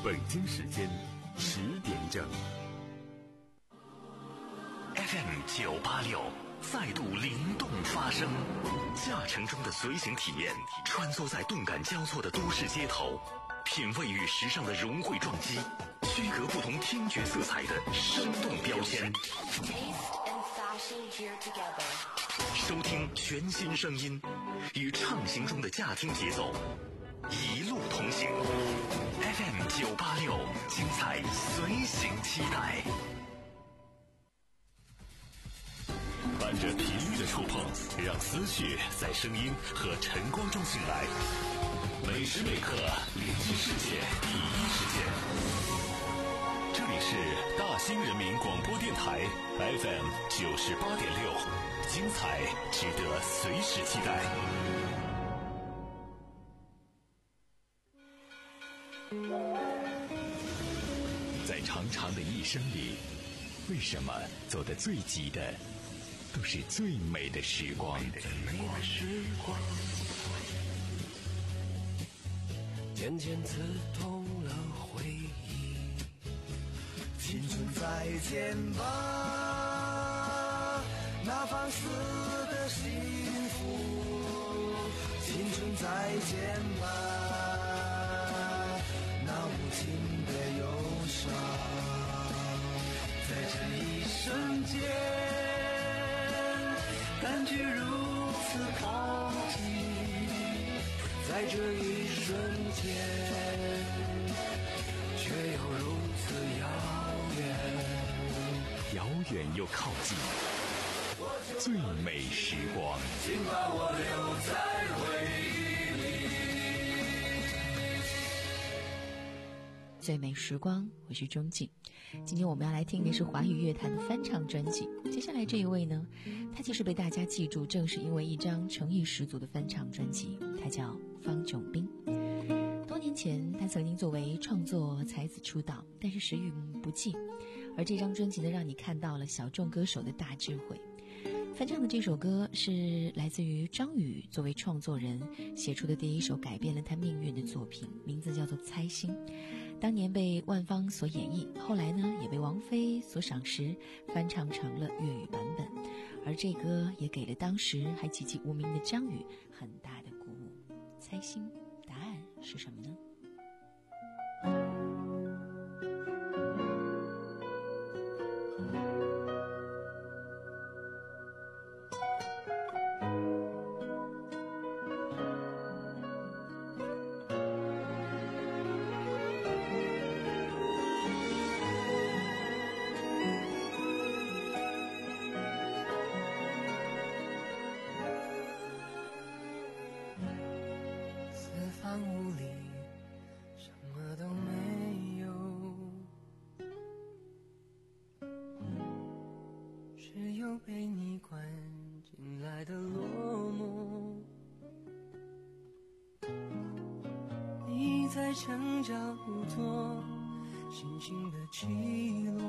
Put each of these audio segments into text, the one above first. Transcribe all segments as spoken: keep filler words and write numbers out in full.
北京时间十点整。 F M 九八六再度灵动发声，驾乘中的随行体验，穿梭在动感交错的都市街头，品味与时尚的融汇撞击，区隔不同听觉色彩的生动标签。收听全新声音，与畅行中的驾听节奏，一路同行。F M 九八六，精彩随行期待。伴着频率的触碰，让思绪在声音和晨光中醒来。每时每刻连接世界第一时间。这里是大兴人民广播电台 F M 九十八点六，精彩值得随时期待。在长长的一生里，为什么走得最急的都是最美的时光？ 渐渐刺痛了回忆。 青春再见吧，那放肆的幸福。青春再见吧，那无情的忧伤。在这一瞬间，感觉如此靠近，在这一瞬间，却又如此遥远， 遥远又靠近，最美时光， 请把我留在回忆里。 最美时光，我是钟静。今天我们要来听的是华语乐坛的翻唱专辑。接下来这一位呢，他其实被大家记住，正是因为一张诚意十足的翻唱专辑，他叫方炯斌。多年前，他曾经作为创作才子出道，但是时运不济。而这张专辑呢，让你看到了小众歌手的大智慧。翻唱的这首歌是来自于张宇作为创作人写出的第一首改变了他命运的作品，名字叫做《猜心》。当年被万芳所演绎，后来呢也被王菲所赏识，翻唱成了粤语版本。而这歌也给了当时还籍籍无名的张宇很大的鼓舞。猜心，答案是什么呢？ 墙角坐，心情的起落，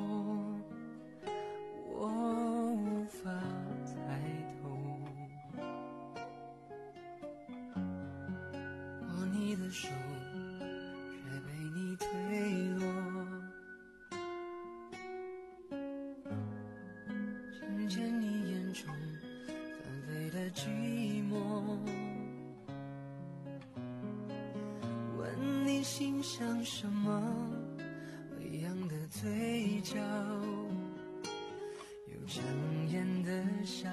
我无法猜透。握你的手，却被你推落。听见你眼中纷飞的寂寞。问你心想什么，微扬的嘴角，有强颜的笑。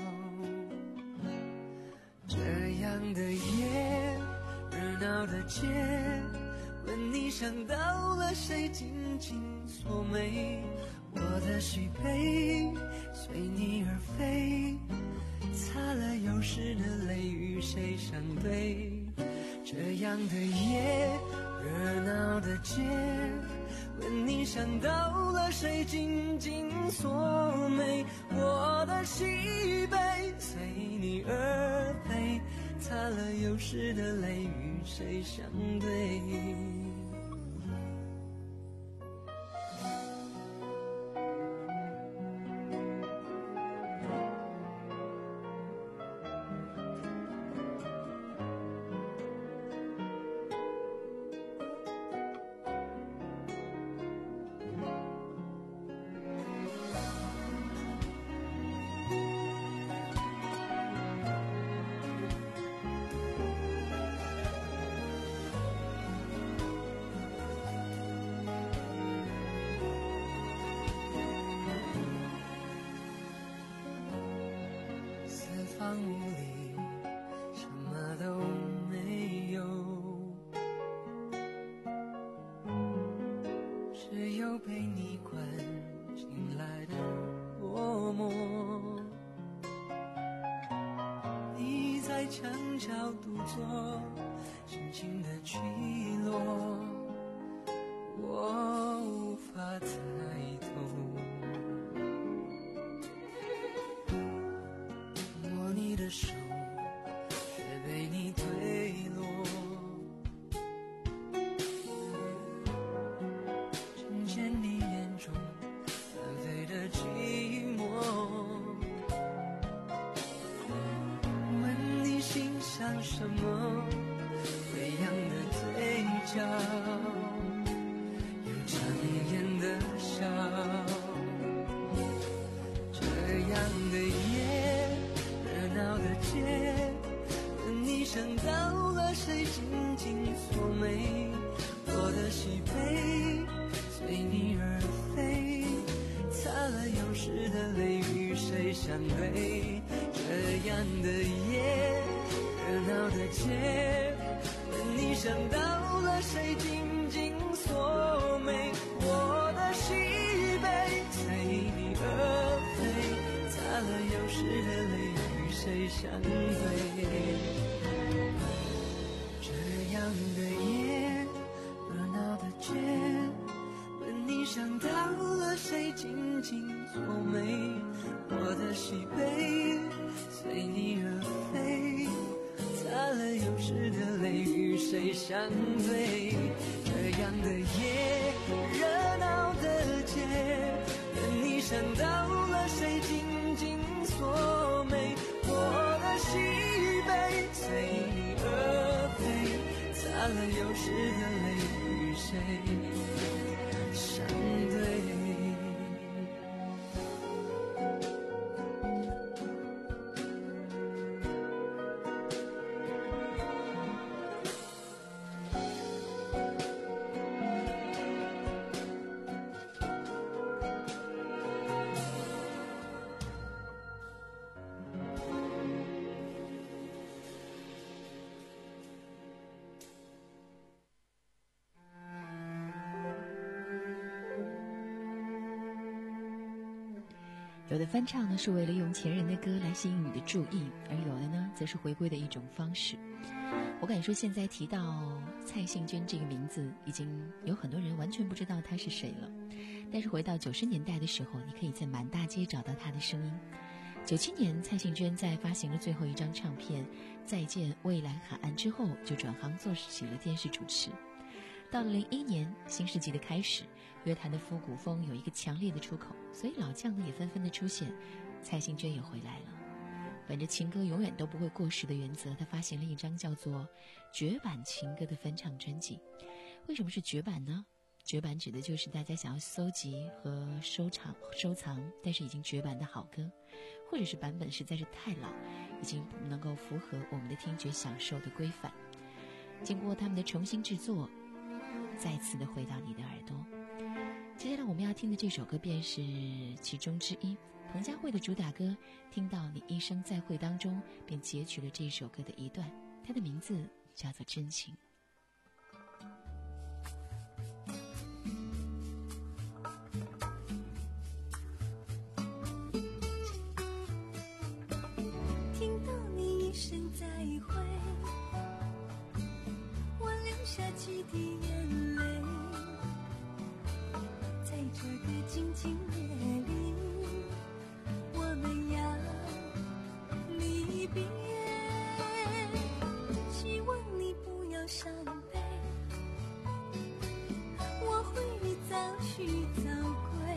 这样的夜，热闹的街，问你想到了谁，紧紧锁眉。我的喜悲随你而飞，擦了有时的泪，与谁相对？这样的夜，热闹的街，问你想到了谁，紧紧锁眉。我的喜悲随你而飞，擦了有时的泪，与谁相对？ 荒芜里什么都没有，只有被你关进来的落寞。你在墙角独坐，深情的去落，我无法猜透。摸你的手，却被你推落，听见你眼中纷飞的寂寞，问你心想什么，微扬的嘴角，又强颜的笑。这样的夜，热闹的街，问你想到了谁，紧紧锁眉，我的喜悲随你而飞，擦了有时的泪与谁相对。这样的夜，热闹的街，问你想到了谁，紧紧锁眉，我的喜悲随你而飞，擦了有时的泪与谁相对。这样的夜，热闹的街，问你想到了谁，紧紧锁眉，我的喜悲随你而飞，擦了有时的泪与谁相对。这样的夜，热闹的街，问你想到了谁，紧紧锁眉，我的喜悲随你而飞，擦了有时的泪与谁相对。 有的翻唱呢是为了用前人的歌来吸引你的注意，而有的呢则是回归的一种方式。我敢说现在提到蔡幸娟这个名字，已经有很多人完全不知道她是谁了。但是回到九十年代的时候，你可以在满大街找到她的声音。九七年蔡幸娟在发行了最后一张唱片《再见蔚蓝海岸》之后，就转行做起了电视主持。到了零一年，新世纪的开始，乐坛的复古风有一个强烈的出口，所以老将呢也纷纷的出现，蔡幸娟也回来了。本着情歌永远都不会过时的原则，她发行了一张叫做《绝版情歌》的翻唱专辑。为什么是绝版呢？绝版指的就是大家想要搜集和收藏收藏但是已经绝版的好歌，或者是版本实在是太老，已经不能够符合我们的听觉享受的规范。经过他们的重新制作，再次的回到你的耳朵。接下来我们要听的这首歌便是其中之一，彭佳慧的主打歌《听到你一声再会》当中便截取了这首歌的一段，它的名字叫做《真情》。 听到你一声再会，我流下几滴眼泪，在这个静静夜里，我们要离别。希望你不要伤悲，我会早许早归。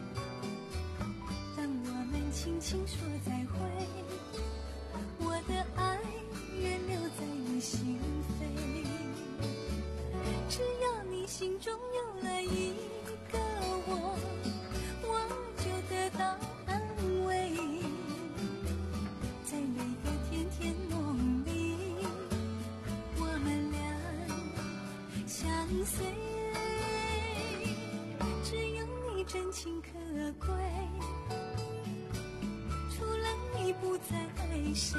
当我们轻轻说再会，我的爱愿留在你心扉。只要你心中有了一个我，我就得到安慰。在每个甜甜梦里，我们俩相随。只有你真情可贵，除了你你不再爱谁，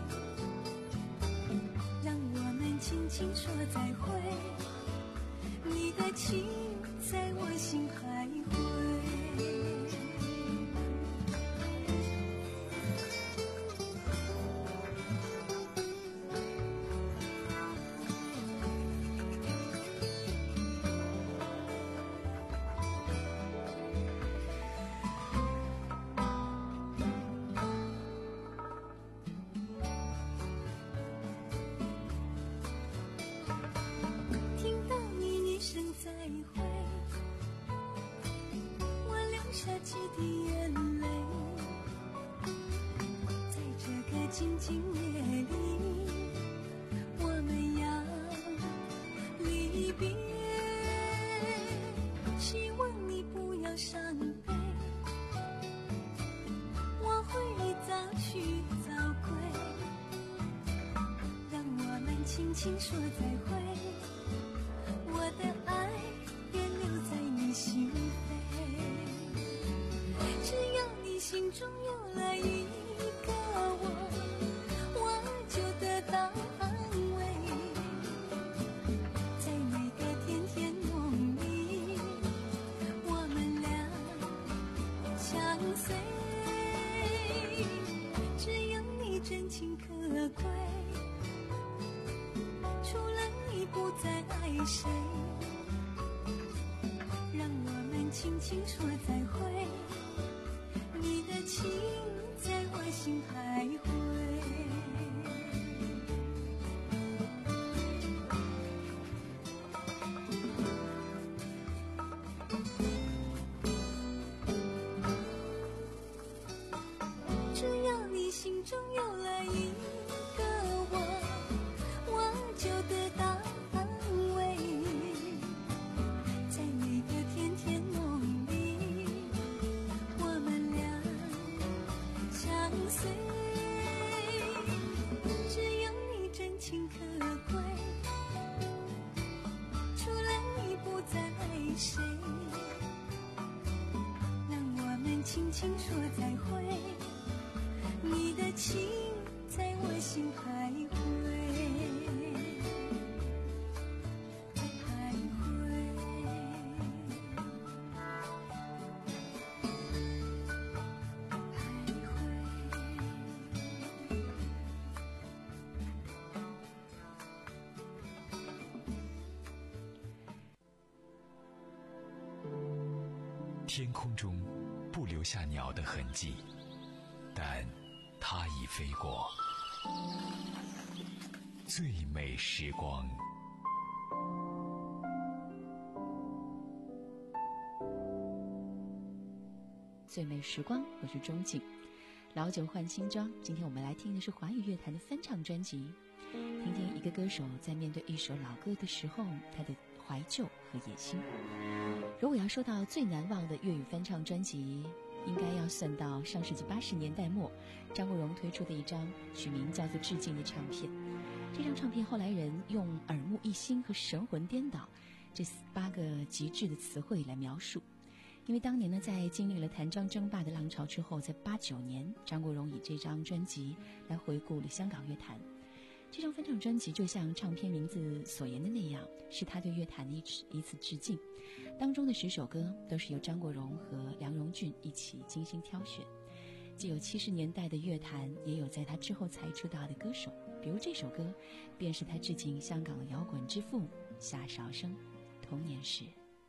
让我们轻轻说再会，你的情在我心徘徊。听到你一声再会，我流下几滴眼泪，在这个静静夜里，我们要离别，希望你不要伤悲，我会早去早归，让我们轻轻说再会，我的爱别留在你心扉，只要你心中有了一个我，我就得到安慰，在每个甜甜梦里，我们俩相随，只有你真情可贵，除了你不再爱谁，让我们轻轻说再会，你的情在我心徘徊。只要你心中有了一个我，我就得到安慰，在每个甜甜梦里，我们俩相随，只有你真情可贵，除了你不再爱谁，让我们轻轻说再会，你的情在我心徘徊，徘徊。 天空中不留下鸟的痕迹，但它已飞过。最美时光， 最美时光，我是钟景。老酒换新装，今天我们来听的是华语乐坛的翻唱专辑，听听一个歌手在面对一首老歌的时候，他的怀旧和野心。如果要说到最难忘的粤语翻唱专辑，应该要算到上世纪八十年代末张国荣推出的一张取名叫做《致敬》的唱片。这张唱片后来人用耳目一新和神魂颠倒这八个极致的词汇来描述。因为当年呢，在经历了谭张争霸的浪潮之后，在八九年，张国荣以这张专辑来回顾了香港乐坛。这张翻唱专辑就像唱片名字所言的那样，是他对乐坛的一次一次致敬。当中的十首歌都是由张国荣和梁荣俊一起精心挑选，既有七十年代的乐坛，也有在他之后才出道的歌手。比如这首歌，便是他致敬香港的摇滚之父夏韶声《童年时》。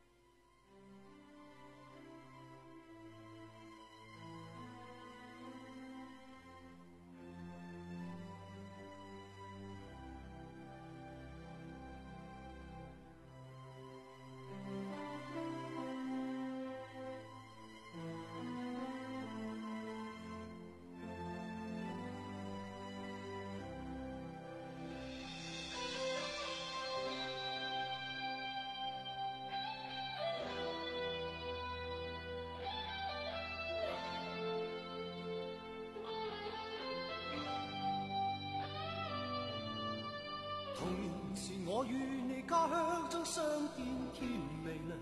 童年时我與你家鄉中相見天未亮，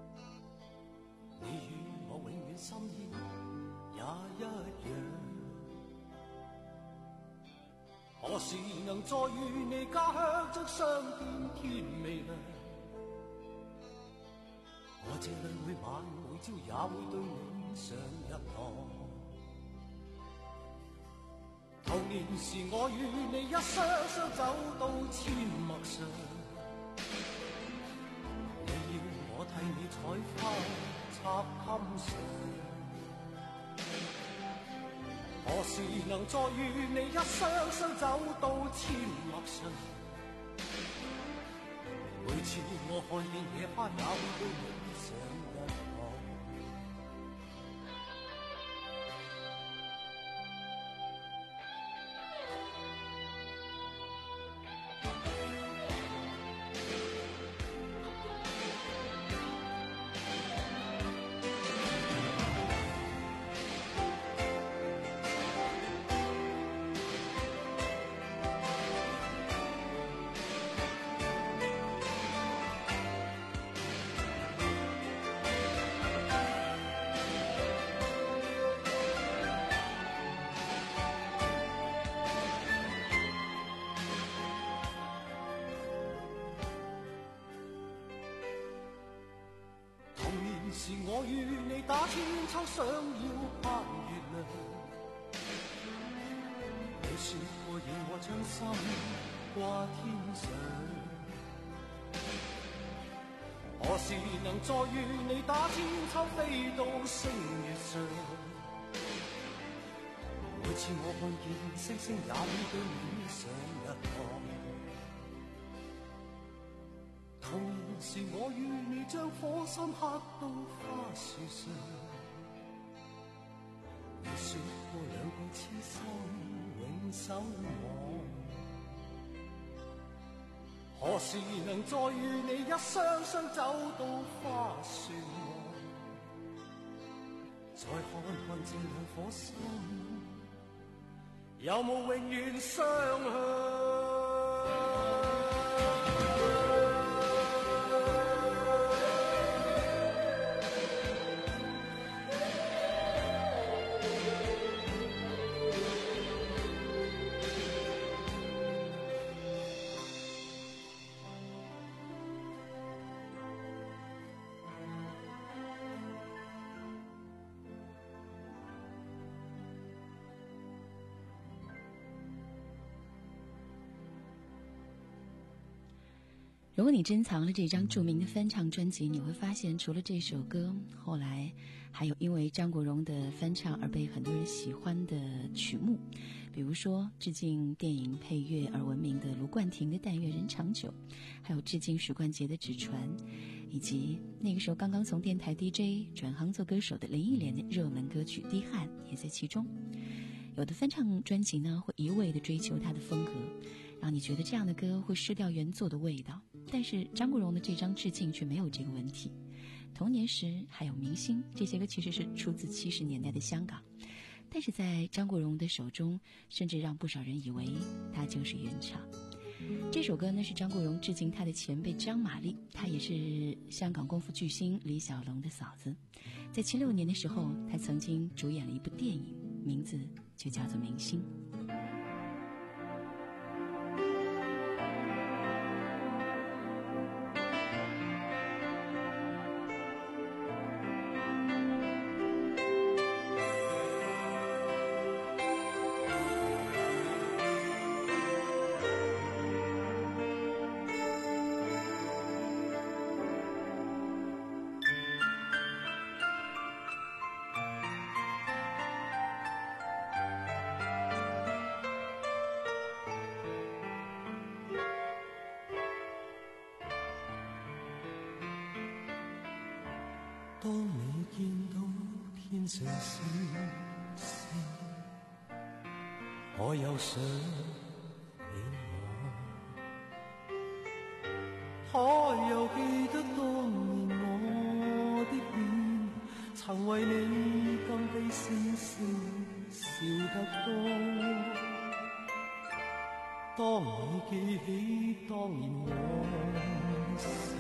你與我永遠心意也一樣。 時能再與你家鄉將相見天未亮，我這裏每晚每朝也會對你上一堂。童年時我與你一雙雙走到阡陌上，你要我替你採花插襟上，何時能再與你一雙雙走到阡陌上？每次我看見野花也會對你上一堂。是我與你打千秋，想要攀月亮。你說過要我將心掛天上，何時能再與你打千秋，飛到星月上？每次我看見星星，也會對你上一堂。童年時我與你將火心刻到花樹上，你說過兩個痴心永守望，何時能再與你一雙雙走到花樹望？再看看這兩顆心，有冇永遠相向？ 如果你珍藏了这张著名的翻唱专辑，你会发现除了这首歌，后来还有因为张国荣的翻唱而被很多人喜欢的曲目，比如说致敬电影配乐而闻名的卢冠廷的但愿人长久，还有致敬许冠杰的纸船，以及那个时候刚刚从电台 D J 转行做歌手的林忆莲的热门歌曲《滴汗》也在其中。有的翻唱专辑呢会一味地追求它的风格，让你觉得这样的歌会失掉原作的味道，但是张国荣的这张致敬却没有这个问题。童年时还有明星，这些歌其实是出自七十年代的香港，但是在张国荣的手中，甚至让不少人以为他就是原唱。这首歌呢是张国荣致敬他的前辈张玛丽，她也是香港功夫巨星李小龙的嫂子。在七六年的时候，她曾经主演了一部电影，名字就叫做《明星》。 當你見到天上星星，我又想起我，可又記得當年我的臉，曾為你更比星星笑得多。當你記起當年我笑，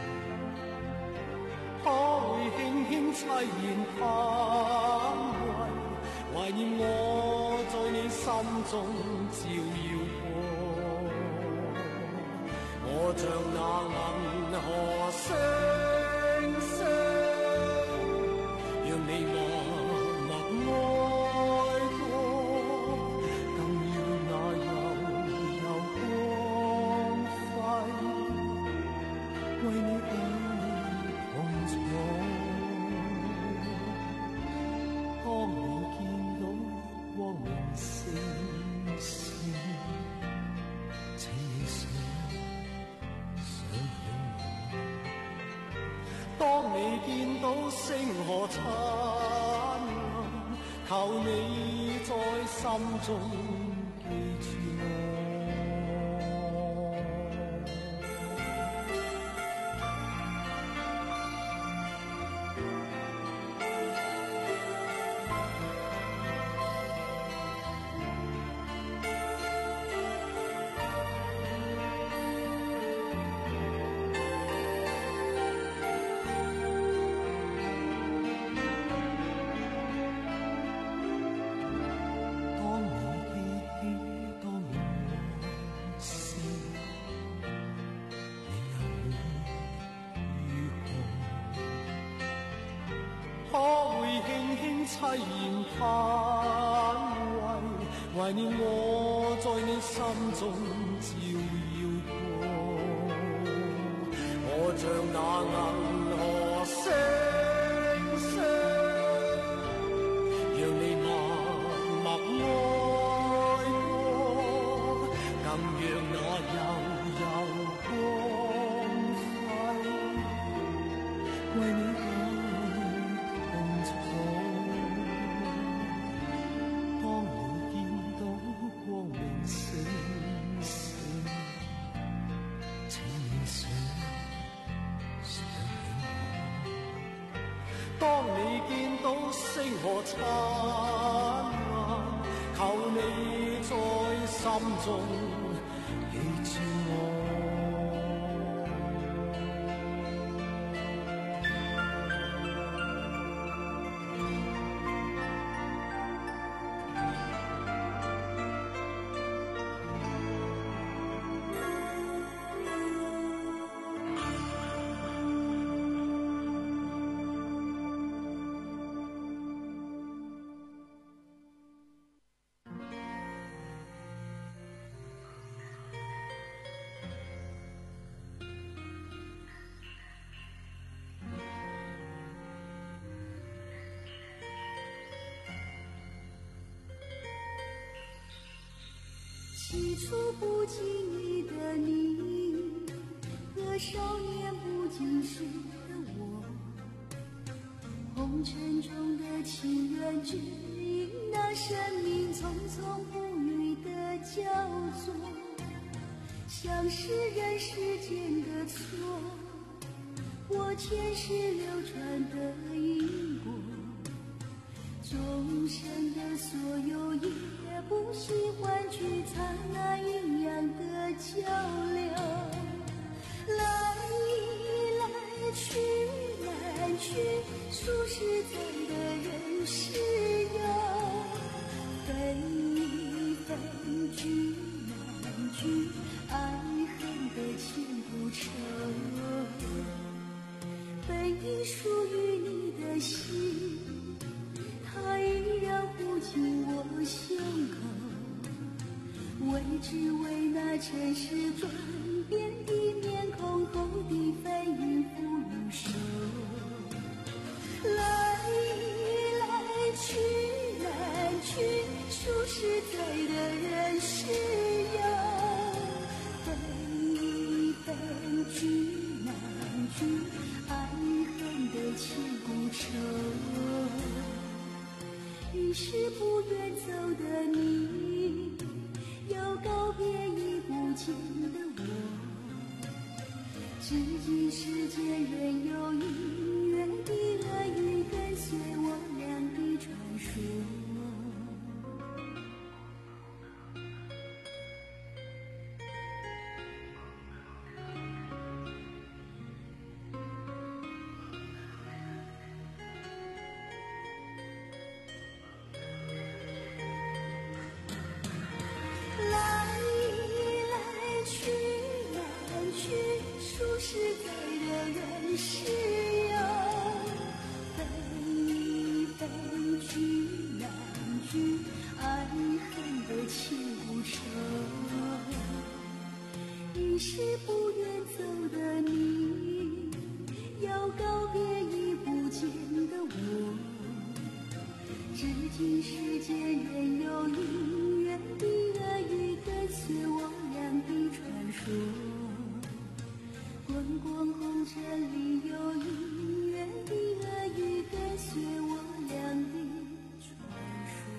可會輕輕凄然嘆為念我在你心中照耀過，我像那銀河星星，讓你默默愛過，更要那悠悠光輝為你愛同坐。當你見到光明星星，請你想想起我。當你見到星河燦爛，求你在心中記住我。凄然嘆喟，懷念我在你心中照耀過，我像那銀河星星，讓你默默愛過，更讓那悠悠光輝為你愛同坐。當你見到星河燦爛，求你在心中記住我。 起初不经意的你，和少年不经事的我，红尘中的情缘只因那生命匆匆不语的交错，像是人世间的错，我前世流传的因果，众生的所有也不喜欢去参那阴阳的较量，来来去来去，数十载的人世游，分分聚难聚，爱恨的千古愁，本应属于你的心，它依然护紧我胸口，为只为那尘世转变的面孔后的飞云覆雨手，来来去来去，数十载的人世游，分分聚难聚，爱恨的千古愁，于是不愿走的你，又告别已不见的我，至今世间仍有隐约的恶语跟随我俩的传说。 你是不愿走的你，要告别已不见的我。至今世间仍有姻缘的恶语跟随我俩的传说，滚滚红尘里有姻缘的恶语跟随我俩的传说。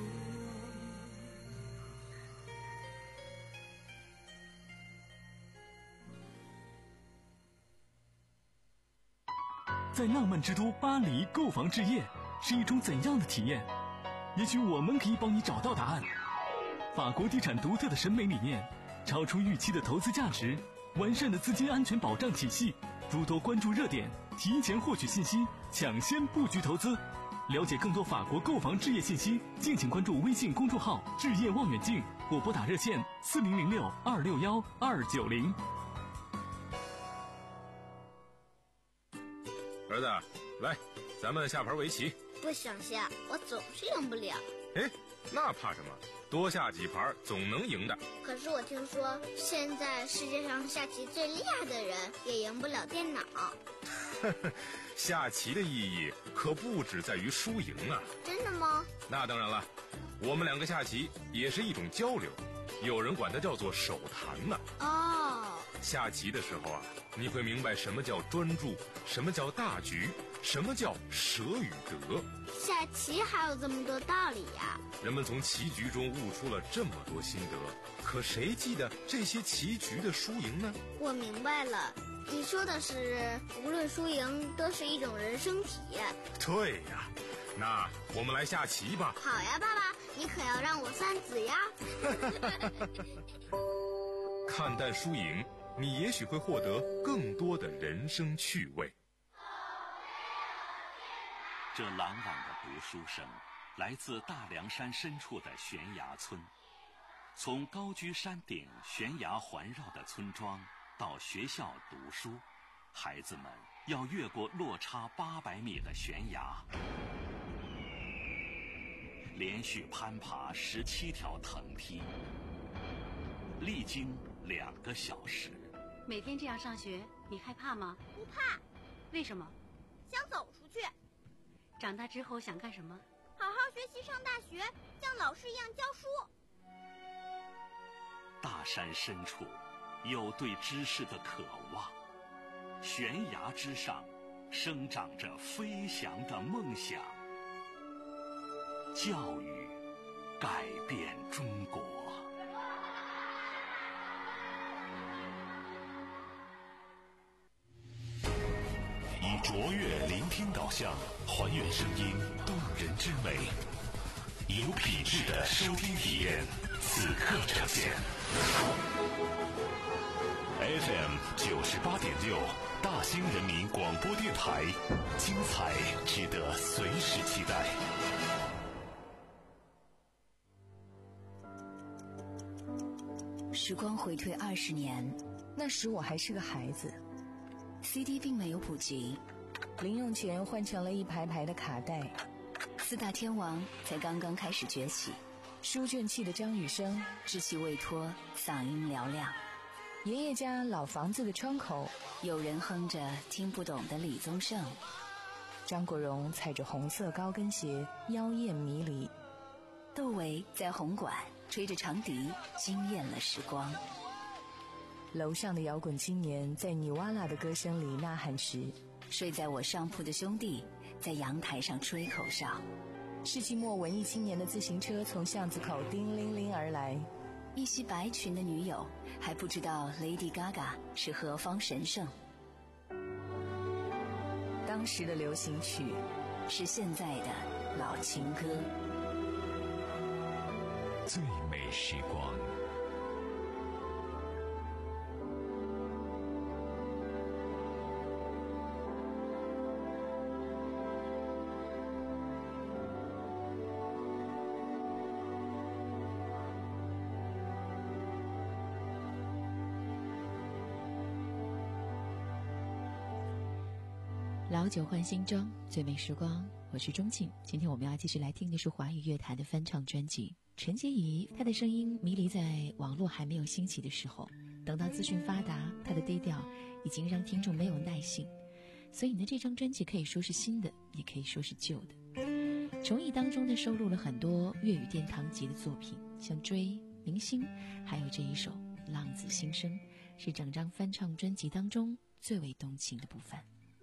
在浪漫之都巴黎购房置业是一种怎样的体验？也许我们可以帮你找到答案。法国地产独特的审美理念，超出预期的投资价值，完善的资金安全保障体系，诸多关注热点，提前获取信息，抢先布局投资。了解更多法国购房置业信息，敬请关注微信公众号置业望远镜，或拨打热线四零零六二六幺二九零。 儿子，来，咱们下盘围棋。 不想下，我总是赢不了。 哎，那怕什么？多下几盘总能赢的。 可是我听说，现在世界上下棋最厉害的人也赢不了电脑。 下棋的意义可不只在于输赢啊。 真的吗？ 那当然了，我们两个下棋也是一种交流，有人管它叫做手谈呢。 哦， 下棋的时候啊，你会明白什么叫专注，什么叫大局，什么叫舍与得。 下棋还有这么多道理呀！ 人们从棋局中悟出了这么多心得，可谁记得这些棋局的输赢呢？ 我明白了，你说的是无论输赢都是一种人生体验。 对呀，那我们来下棋吧。 好呀，爸爸，你可要让我三子呀。 看淡输赢，你也许会获得更多的人生趣味。 这朗朗的读书声来自大凉山深处的悬崖村。从高居山顶悬崖环绕的村庄到学校读书，孩子们要越过落差八百米的悬崖，连续攀爬十七条藤梯，历经两个小时。 每天这样上学，你害怕吗？ 不怕。 为什么？ 想走出去。 长大之后想干什么？ 好好学习，上大学，像老师一样教书。 大山深处有对知识的渴望，悬崖之上生长着飞翔的梦想。教育改变中国。以卓越聆听导向，还原声音动人之美，有品质的收听体验，此刻呈现。F M 九十八点六，大兴人民广播电台，精彩值得随时期待。 时光回退二十年， 那时我还是个孩子。 C D 并没有普及， 零用钱换成了一排排的卡带， 四大天王才刚刚开始崛起。 书卷气的张雨生， 稚气未脱，嗓音嘹亮。 爷爷家老房子的窗口， 有人哼着听不懂的李宗盛。 张国荣踩着红色高跟鞋，妖艳迷离。 窦唯在红馆吹着长笛，惊艳了时光。 楼上的摇滚青年在尼瓦拉的歌声里呐喊时， 睡在我上铺的兄弟在阳台上吹口哨。 世纪末文艺青年的自行车从巷子口叮铃铃而来， 一袭白裙的女友还不知道 Lady Gaga 是何方神圣。 当时的流行曲是现在的老情歌。 最美时光。 老酒换新装，最美时光，我是钟庆。今天我们要继续来听的是华语乐坛的翻唱专辑。陈洁仪，她的声音迷离在网络还没有兴起的时候， 等到资讯发达，他的低调已经让听众没有耐性，所以呢，这张专辑可以说是新的，也可以说是旧的。重艺当中呢，收录了很多粤语殿堂级的作品，像《追》、《明星》，还有这一首《浪子心声》，是整张翻唱专辑当中最为动情的部分。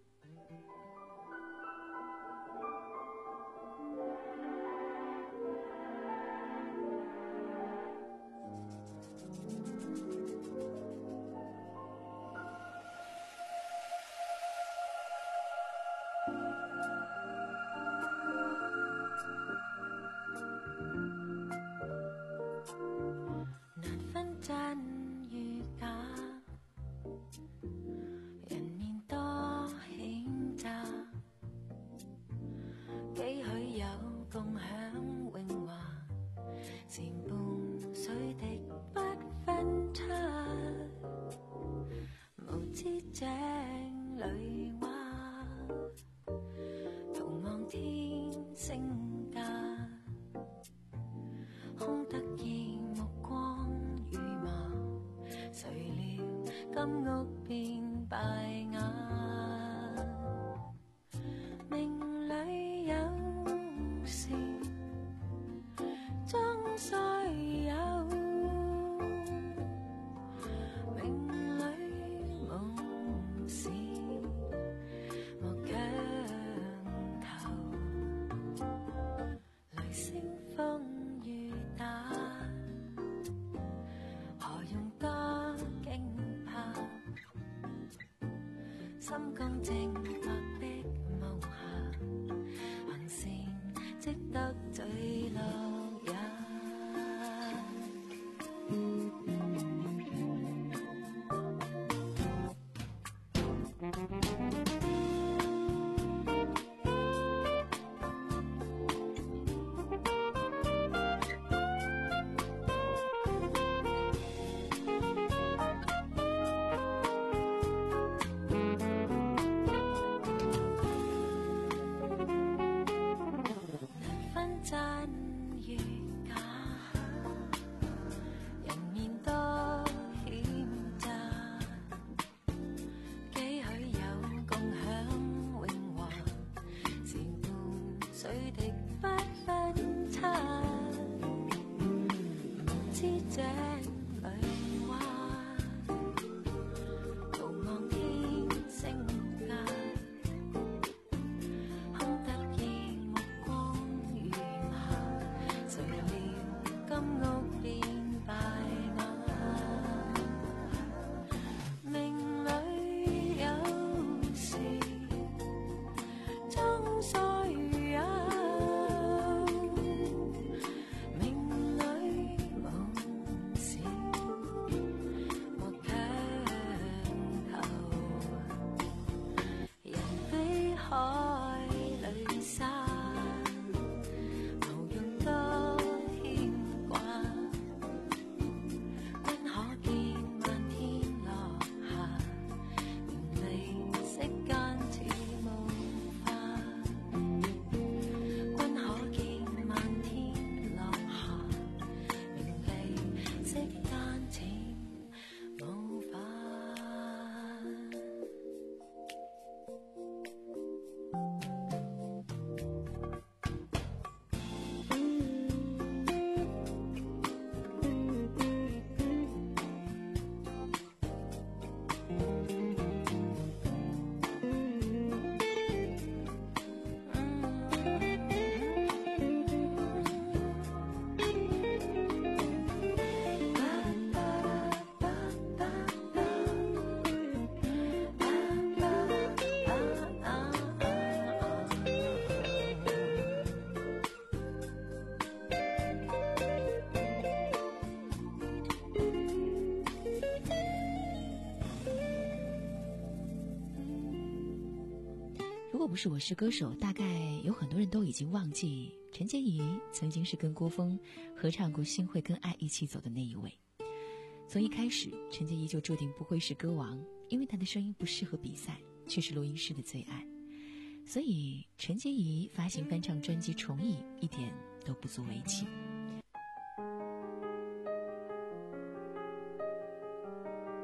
心公正白璧無瑕，橫線積得最落也。 如果不是我是歌手，大概有很多人都已经忘记陈洁仪曾经是跟郭峰合唱过《心会跟爱一起走》的那一位。从一开始，陈洁仪就注定不会是歌王，因为她的声音不适合比赛，却是录音师的最爱。所以陈洁仪发行翻唱专辑重艺一点都不足为奇。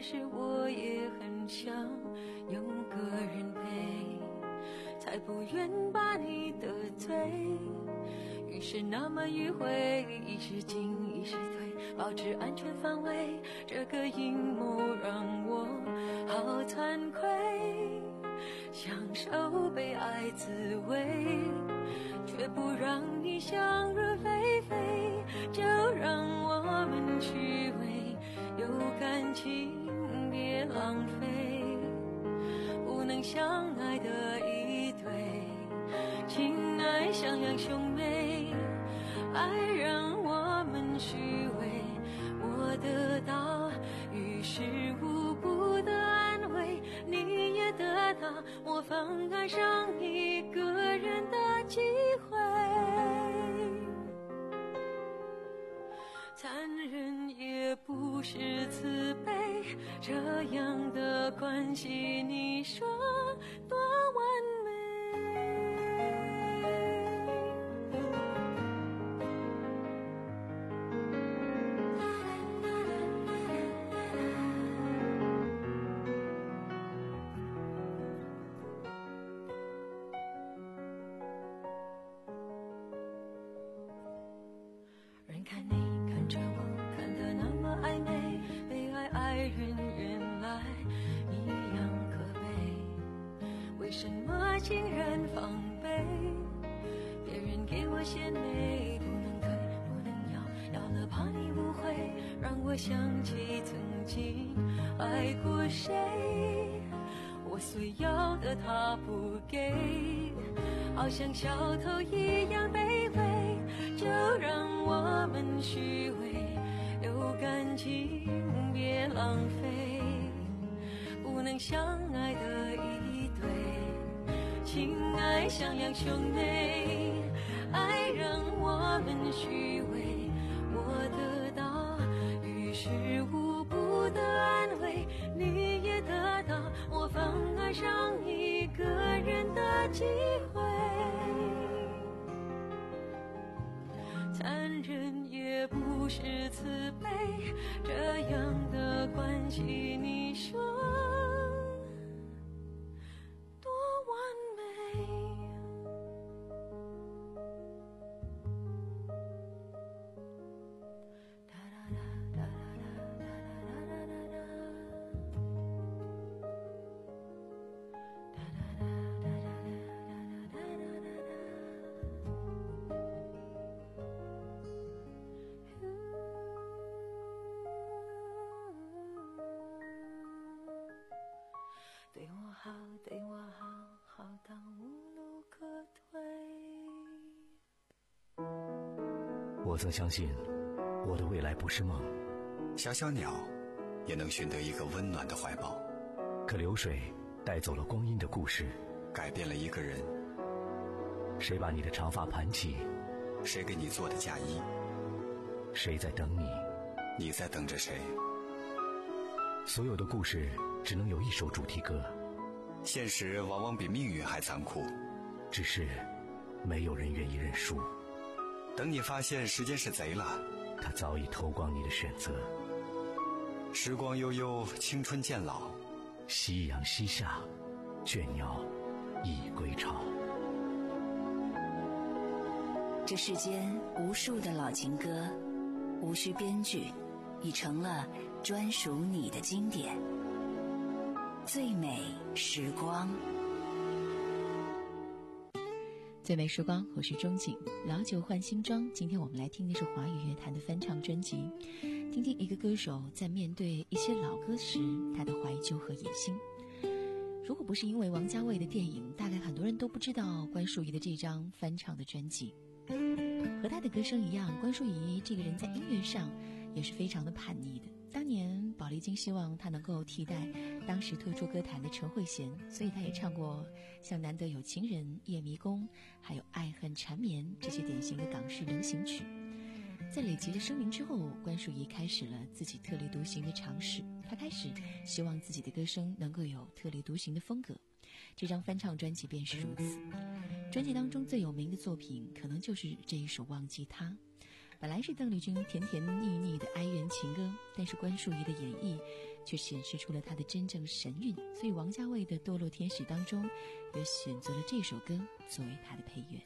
实我也很想有个人陪，才不愿把你得罪。于是那么迂回，一时进一时退，保持安全范围，这个阴谋让我好惭愧，享受被爱滋味，却不让你想入非非，就让我们虚伪，有感情别浪费，不能相爱的一对，情爱相养兄妹，爱让我们虚伪，我得到于事无补的安慰，你也得到模仿爱上一个人的机会。残忍也不是慈悲，这样的关系你说多完美。人看你看着我看得那么暧昧，被爱爱人原来一样可悲，为什么竟然防备？别人给我鲜美，不能退不能要，要了怕你误会，让我想起曾经爱过谁，我虽要的他不给，好像小偷一样卑微，就让我们虚伪，有感情别浪费，不能相爱的一对，情爱相养兄妹，爱让我们虚伪，我得到于事无补的安慰，你也得到模仿爱上一个人的机会。残忍也不是慈悲，这样的关系你说多完美。对我好，对我好，好到无路可退。 我曾相信我的未来不是梦， 小小鸟也能寻得一个温暖的怀抱， 可流水带走了光阴的故事， 改变了一个人。 谁把你的长发盘起？ 谁给你做的嫁衣？ 谁在等你？ 你在等着谁？ 所有的故事只能有一首主题歌， 现实往往比命运还残酷， 只是没有人愿意认输。 等你发现时间是贼了， 他早已偷光你的选择。 时光悠悠，青春渐老， 夕阳西下，倦鸟已归巢。 这世间无数的老情歌，无需编剧，已成了专属你的经典。最美时光， 最美时光，我是钟景。老酒换新装，今天我们来听的是华语乐坛的翻唱专辑，听听一个歌手在面对一些老歌时他的怀旧和野心。如果不是因为王家卫的电影，大概很多人都不知道关淑怡的这张翻唱的专辑。和他的歌声一样，关淑怡这个人在音乐上也是非常的叛逆的。当年宝丽金希望他能够替代当时退出歌坛的陈慧娴，所以他也唱过像《难得有情人》《夜迷宫》还有《爱恨缠绵》这些典型的港式流行曲。在累积了声名之后，关淑怡开始了自己特立独行的尝试，她开始希望自己的歌声能够有特立独行的风格，这张翻唱专辑便是如此。专辑当中最有名的作品可能就是这一首《忘记他》，本来是邓丽君甜甜腻腻的哀怨情歌，但是关淑怡的演绎却显示出了他的真正神韵，所以王家卫的《堕落天使》当中也选择了这首歌作为他的配乐。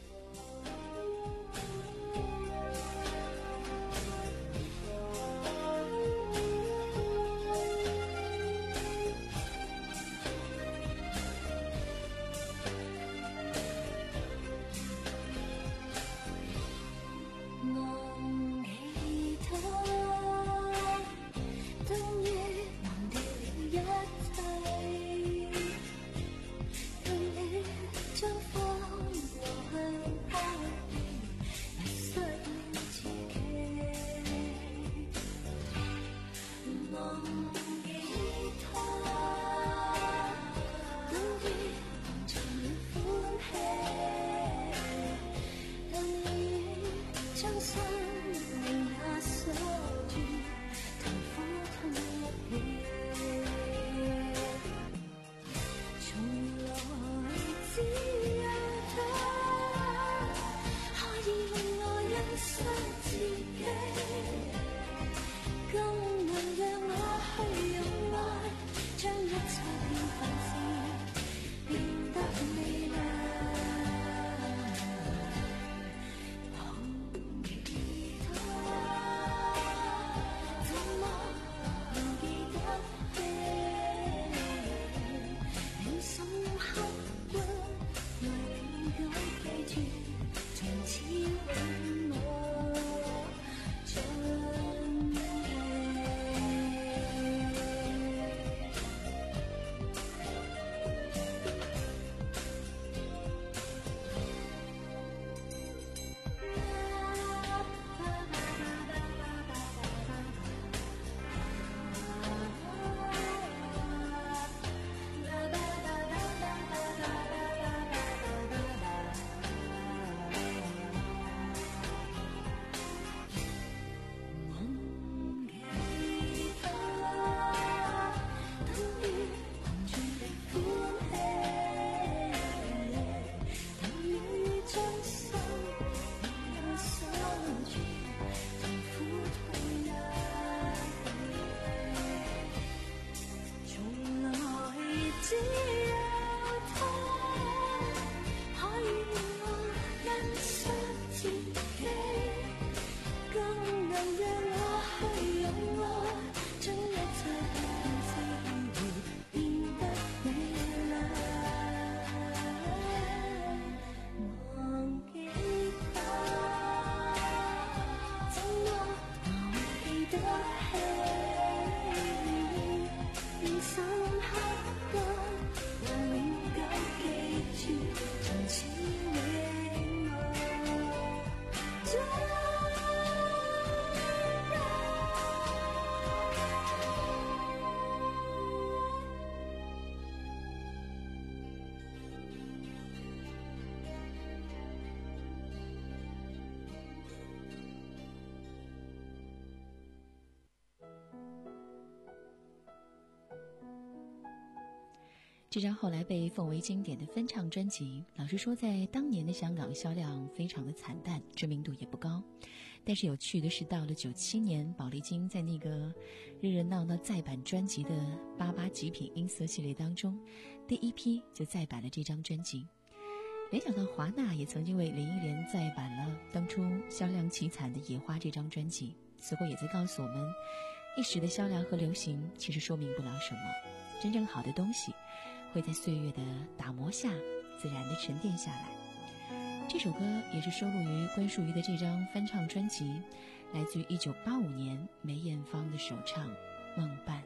这张后来被奉为经典的翻唱专辑，老实说在当年的香港销量非常的惨淡，知名度也不高。但是有趣的是，到了九七年，宝丽金在那个热热闹闹再版专辑的八八极品音色系列当中，第一批就再版了这张专辑。没想到华纳也曾经为林忆莲再版了当初销量凄惨的《野花》这张专辑，此后也在告诉我们，一时的销量和流行其实说明不了什么，真正好的东西会在岁月的打磨下自然的沉淀下来。这首歌也是收录于关淑怡的这张翻唱专辑，来自于一九八五年梅艳芳的首唱《梦伴》。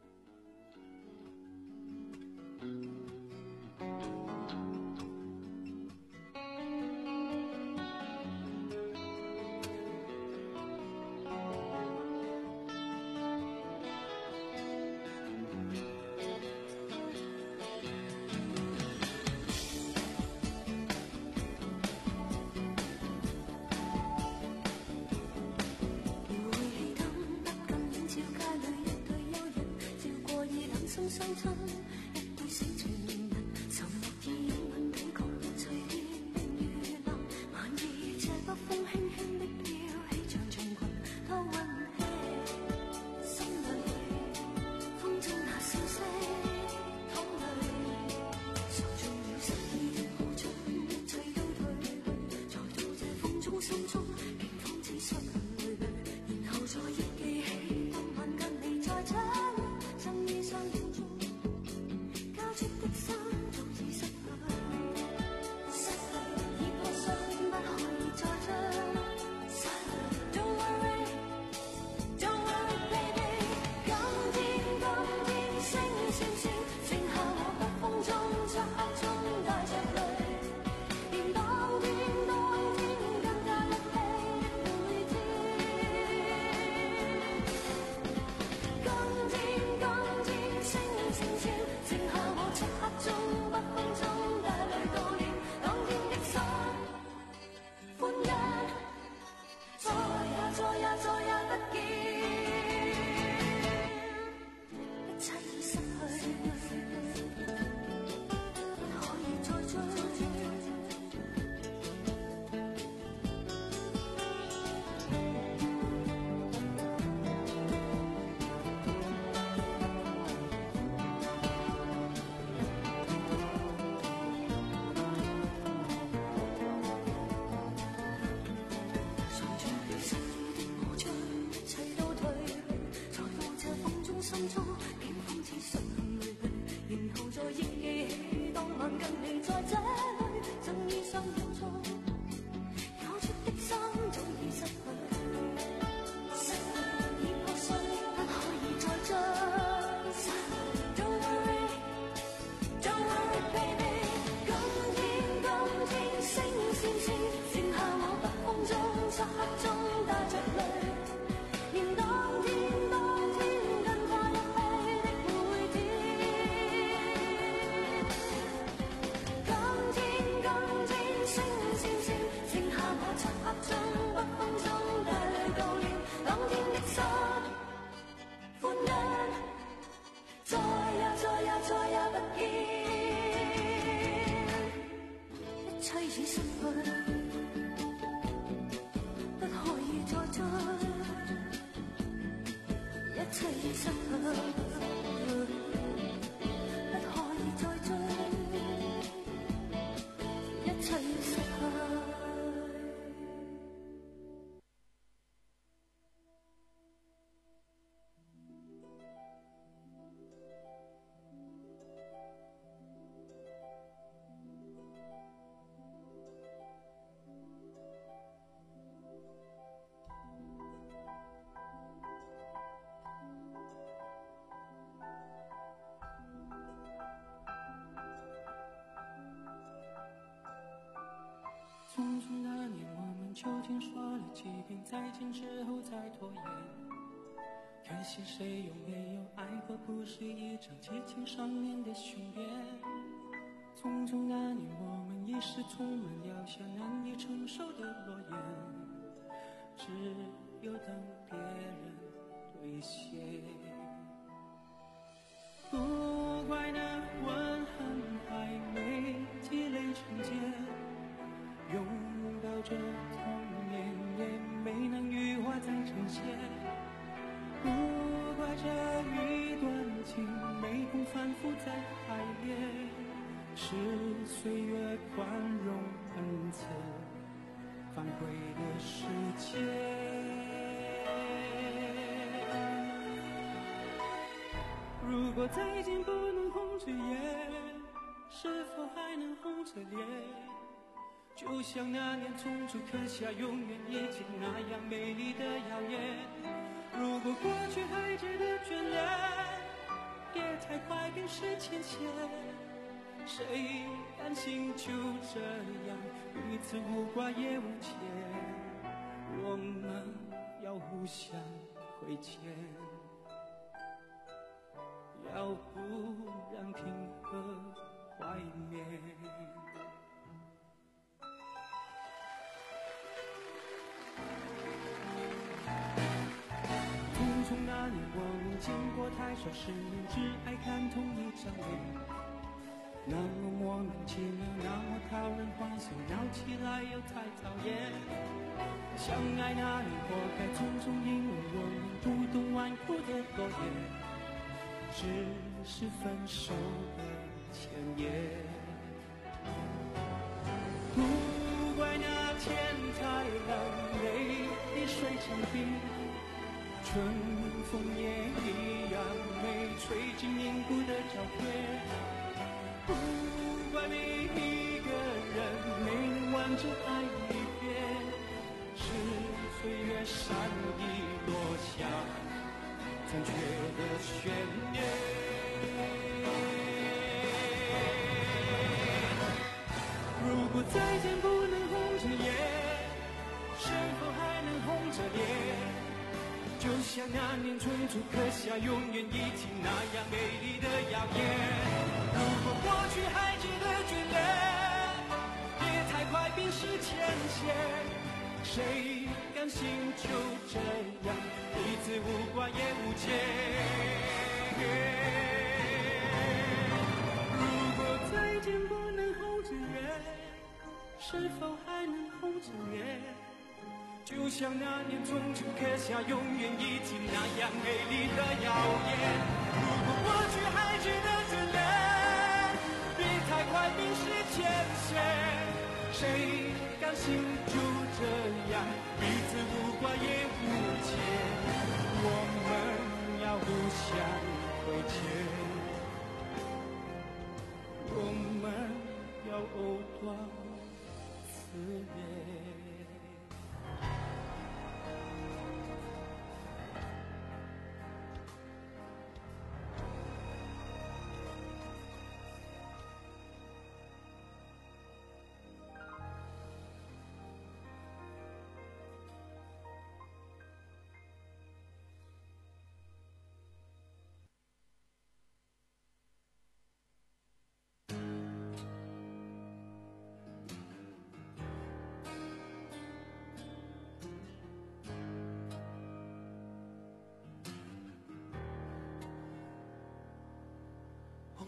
相親，一對死隨戀人，沉默以影吻比角隨天如藍，晚夜這北風輕輕的飄起，像長裙多溫馨，心裏再也不見，一切已失去，不可以再追，一切已失去，不可以再追，一切已失去。 匆匆那年，我们究竟说了几遍再见之后再拖延？可惜谁又没有爱过，不是一张激情少年的雄辩。匆匆那年，我们一时匆忙撂下难以承受的诺言，只有等别人兑现。不怪那吻痕还没积累成茧，拥抱着童年也没能羽化再成仙，不怪这一段情没空反复再排练，是岁月宽容恩赐反馈的世界。如果再见不能红着眼，是否还能红着脸？就像那年匆促刻下永远已经那样美丽的谣言。如果过去还值得眷恋，别太快冰释前嫌。谁甘心就这样彼此无挂也无牵？我们要互相亏欠，要不让平和怀缅。匆匆那年，我们经过太少世面，只爱看同一张脸，那么莫名其妙，那么讨人欢喜，闹起来又太讨厌。相爱那年活该匆匆，因为我们不懂顽固的诺言，只是分手的前言。不怪那天太冷，泪滴水成冰，春风也一样没吹进凝固的照片。不怪每一个人没能完整爱一遍，是岁月善意落下残缺的悬念。如果再见不能红着眼，是否还能红着脸？就像那年匆促刻下永远已经那样美丽的谣言。如果过去还值得眷恋，别太快冰释前嫌。谁甘心就这样彼此无挂也无牵？如果再见不能红着眼，是否还能红着脸？就像那年匆促刻下永远已经那样美丽的谣言。如果过去还值得眷恋，别太快冰释前嫌。谁甘心就这样彼此无挂也无牵？我们要互相亏欠，我们要藕断丝连。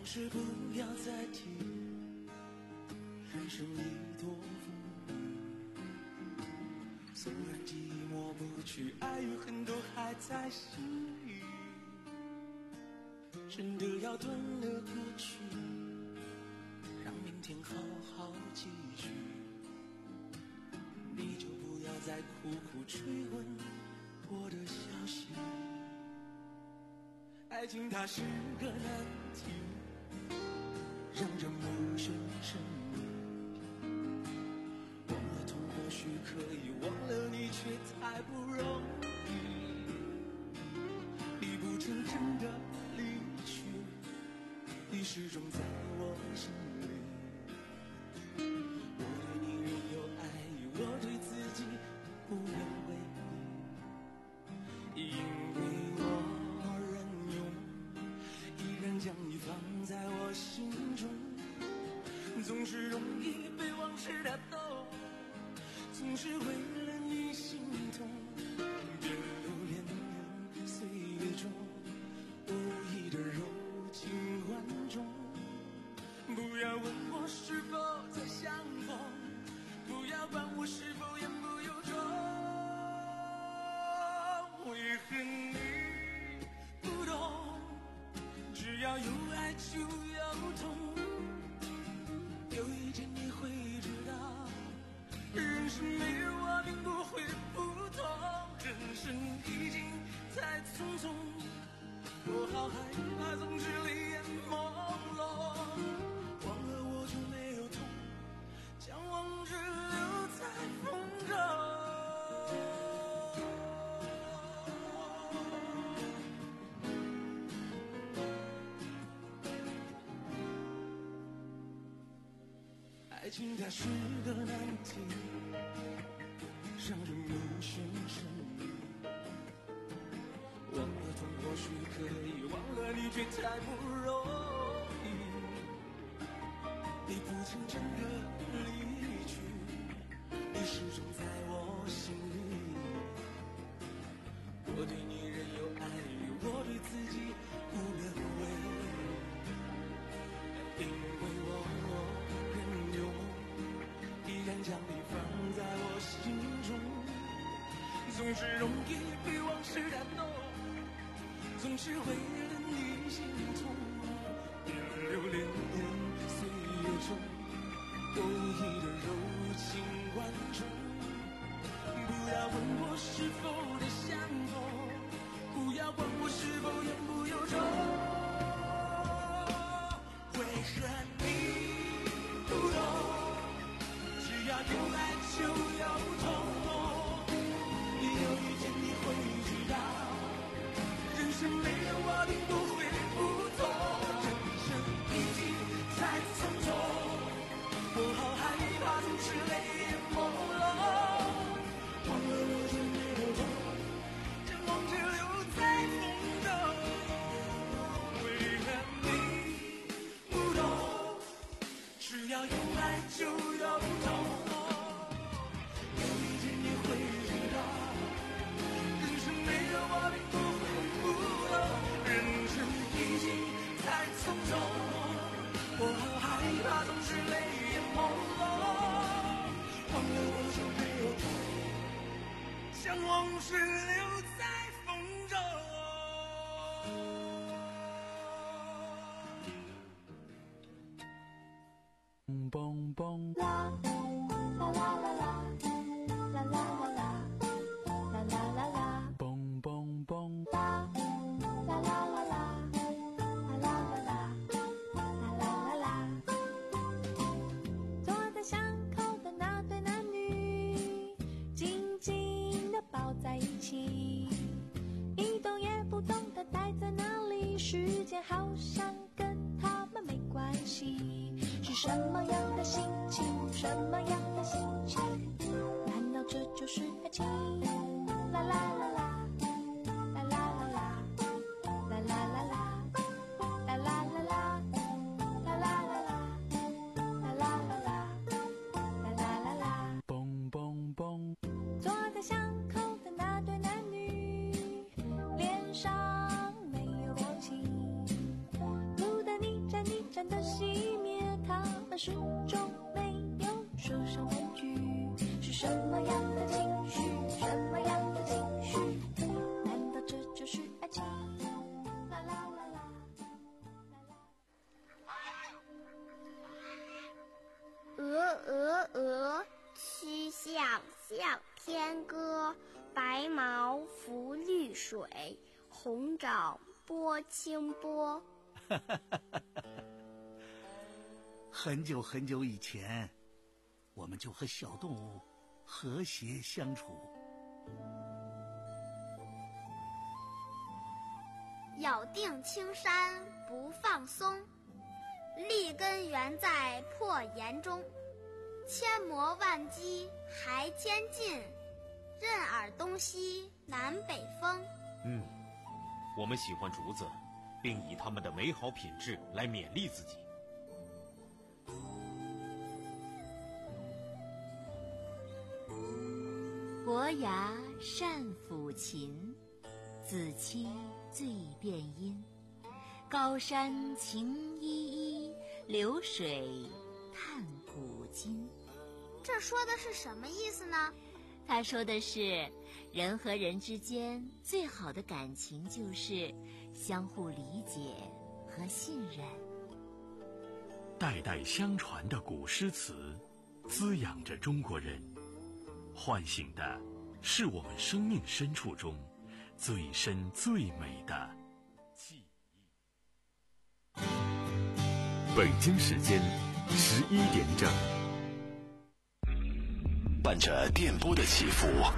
往事不要再提，人生一朵风，纵然寂寞不去，爱与恨都还在心里，真的要断了过去，让明天好好继续。你就不要再苦苦追问我的消息，爱情它是个难题，让人无限沉迷。忘了痛或许可以，忘了你却太不容易。你不曾真的离去，你始终在我心里。我对你仍有爱意，我对自己无能为力，因为我仍有梦，依然将你放在我心中。总是容易被往事打动，总是为了你心痛，别留恋人岁月中无意的柔情万种。不要问我是否再相逢，不要管我是否言不由衷，为何你不懂？只要有爱就有痛，有一天你会知道，人生没有我并不会不同，人生已经太匆匆，我好害怕总是泪眼朦胧，忘了我就没有痛，将往事留在风中。爱情它是个难题，让人无限沉迷。忘了痛或许可以，忘了你却太不容易。你不曾真的离去，你始终在我心里。我对你仍有爱意，我对自己无能为力，因为我仍有梦，依然将你放在我心中。总是容易被往事打动，总是为了你心痛，别留恋岁月中无意的柔情万种。不要问我是否的相逢，不要管我是否言不由衷，为何你不懂？只要有爱就有痛，有一天你会知道，人生没有我并不会不同，人生已经太匆匆，我好害怕总是泪眼朦胧，忘了我就没有痛，将往事留在风中。为何你不懂？只要有爱就有痛，有一天你会知道，人生没有我并不会不懂，人生已经太匆匆，我好害怕总是泪眼朦胧，忘了我就没有痛，将往事留在风中。 蹦蹦啦啦啦啦啦啦啦啦啦啦啦啦啦， 蹦蹦蹦啦啦啦啦啦啦啦啦啦啦啦啦。坐在巷口的那对男女，紧紧地抱在一起，一动也不动地待在那里，时间好像跟他们没关系。是什么样的心情？什么样的心情？难道这就是爱情？啦啦啦啦，啦啦啦啦，啦啦啦啦，啦啦啦啦，啦啦啦啦，啦啦啦啦，啦啦啦啦。 蹦蹦蹦， 坐在巷口的那对男女，脸上没有表情，路的你站你书中没有说上半句，是什么样的情绪？什么样的情绪？难道这就是爱情？啦啦啦啦。 鹅鹅鹅，曲项向天歌。白毛浮绿水，红掌拨清波。 很久很久以前，我们就和小动物和谐相处。 咬定青山不放松，立根原在破岩中。千磨万击还千进，任尔东西南北风。 嗯，我们喜欢竹子，并以它们的美好品质来勉励自己。 伯牙善抚琴，子期最辨音。高山晴依依，流水叹古今。 这说的是什么意思呢？ 他说的是，人和人之间最好的感情就是相互理解和信任。 代代相传的古诗词，滋养着中国人，唤醒的是我们生命深处中最深最美的记忆。 北京时间十一点整， 伴着电波的起伏，